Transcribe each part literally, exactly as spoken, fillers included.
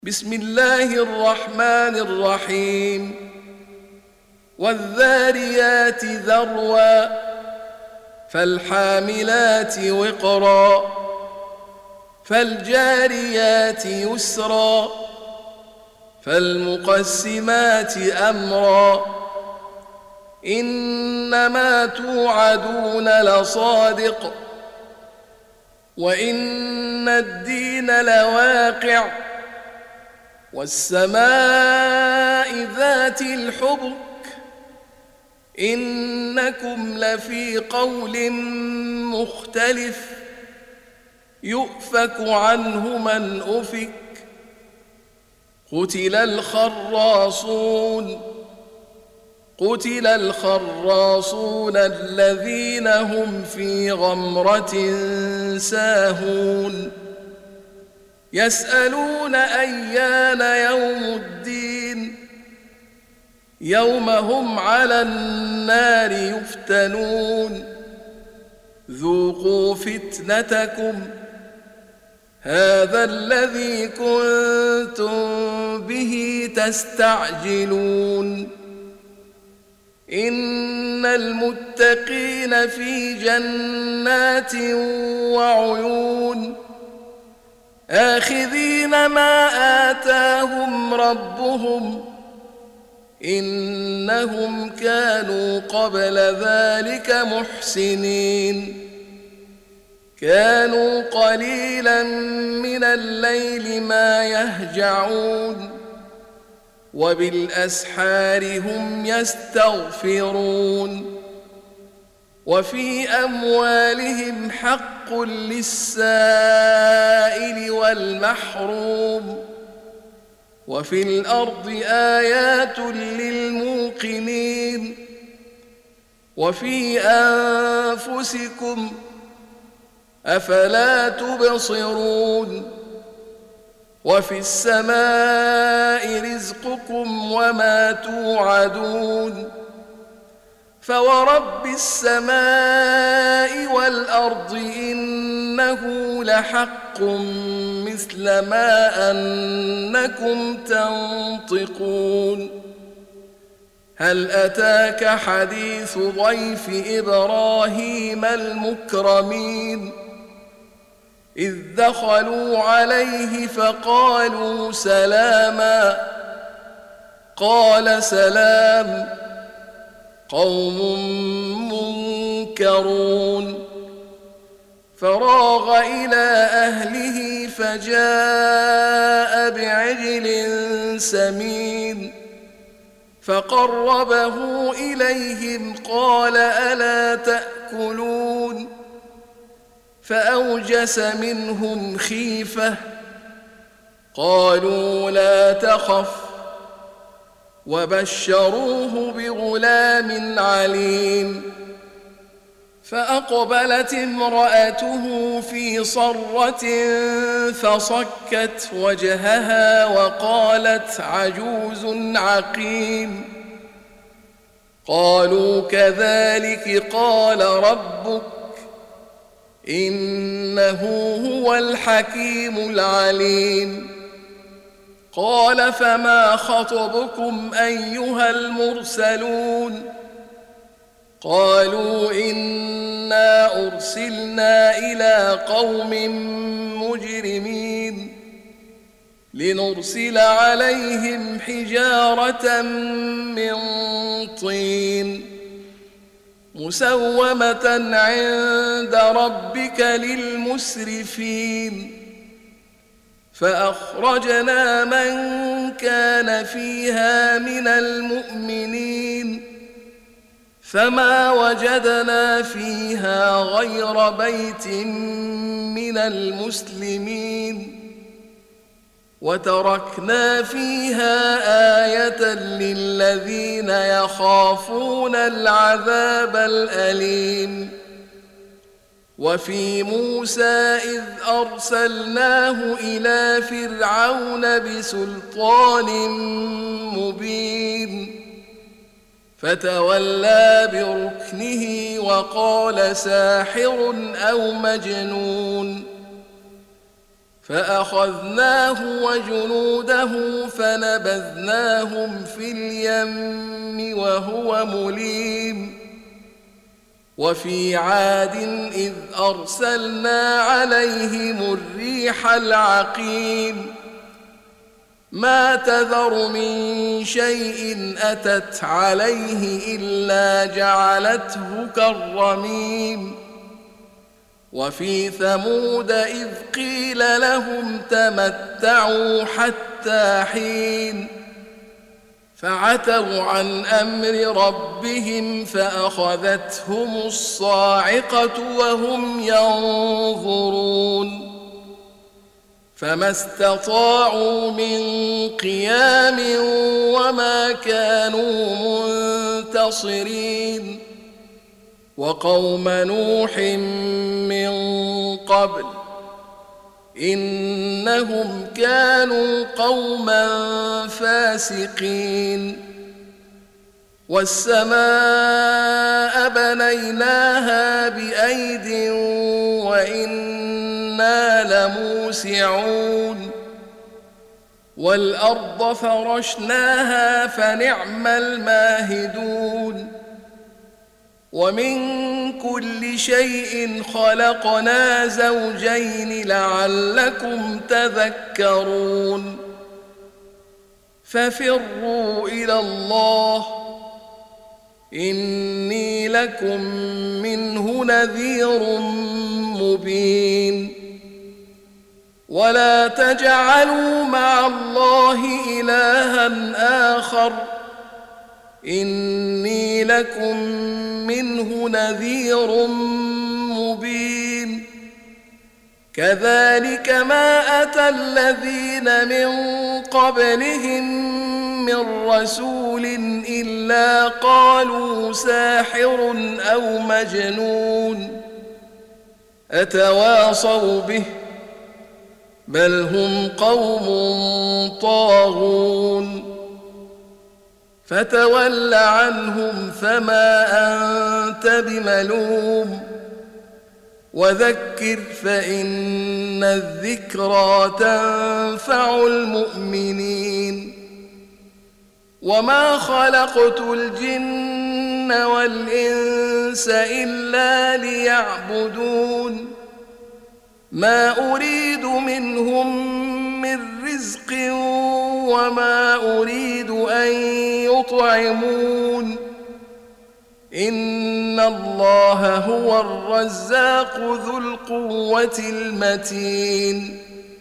بسم الله الرحمن الرحيم والذاريات ذروا فالحاملات وقرا فالجاريات يسرا فالمقسمات أمرا إنما توعدون لصادق وإن الدين لواقع والسماء ذات الحبك إنكم لفي قول مختلف يؤفك عنه من أفك قتل الخراصون قتل الخراصون الذين هم في غمرة ساهون يسألون أيان يوم الدين يوم هم على النار يفتنون ذوقوا فتنتكم هذا الذي كنتم به تستعجلون إن المتقين في جنات وعيون آخذين ما آتاهم ربهم إنهم كانوا قبل ذلك محسنين كانوا قليلا من الليل ما يهجعون وبالأسحار هم يستغفرون وفي أموالهم حق للسائل والمحروم وفي الأرض آيات للموقنين وفي أنفسكم أفلا تبصرون وفي السماء رزقكم وما توعدون فورب السماء والأرض إنه لحق مثل ما أنكم تنطقون هل أتاك حديث ضيف إبراهيم المكرمين إذ دخلوا عليه فقالوا سلاما قال سلام قوم منكرون فراغ إلى أهله فجاء بعجل سمين فقربه إليهم قال ألا تأكلون فأوجس منهم خيفة قالوا لا تخف وبشروه بغلام عليم فأقبلت امرأته في صرة فصكت وجهها وقالت عجوز عقيم قالوا كذلك قال ربك إنه هو الحكيم العليم قال فما خطبكم أيها المرسلون قالوا إنا أرسلنا إلى قوم مجرمين لنرسل عليهم حجارة من طين مسومة عند ربك للمسرفين فأخرجنا من كان فيها من المؤمنين فما وجدنا فيها غير بيت من المسلمين وتركنا فيها آية للذين يخافون العذاب الأليم وفي موسى إذ أرسلناه إلى فرعون بسلطان مبين فتولى بركنه وقال ساحر أو مجنون فأخذناه وجنوده فنبذناهم في اليم وهو مليم وفي عاد إذ أرسلنا عليهم الريح العقيم ما تذر من شيء أتت عليه إلا جعلته كالرميم وفي ثمود إذ قيل لهم تمتعوا حتى حين فعتوا عن أمر ربهم فأخذتهم الصاعقة وهم ينظرون فما استطاعوا من قيام وما كانوا منتصرين وقوم نوح من قبل إنهم كانوا قوما فاسقين والسماء بنيناها بأيد وإنا لموسعون والأرض فرشناها فنعم الماهدون ومن كل شيء خلقنا زوجين لعلكم تذكرون ففروا إلى الله إني لكم منه نذير مبين ولا تجعلوا مع الله إلها آخر إني لكم منه نذير مبين كذلك ما أتى الذين من قبلهم من رسول إلا قالوا ساحر أو مجنون أتواصوا به بل هم قوم طاغون فتول عنهم فما أنت بملوم وذكر فإن الذكرى تنفع المؤمنين وما خلقت الجن والإنس إلا ليعبدون ما أريد منهم من رزق وما أريد أن يطعمون إن الله هو الرزاق ذو القوة المتين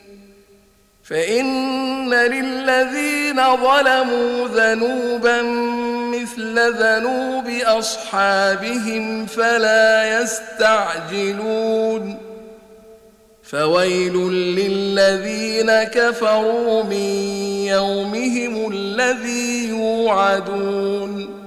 فإن للذين ظلموا ذنوبا مثل ذنوب أصحابهم فلا يستعجلون فويل للذين كفروا من يومهم الذي يوعدون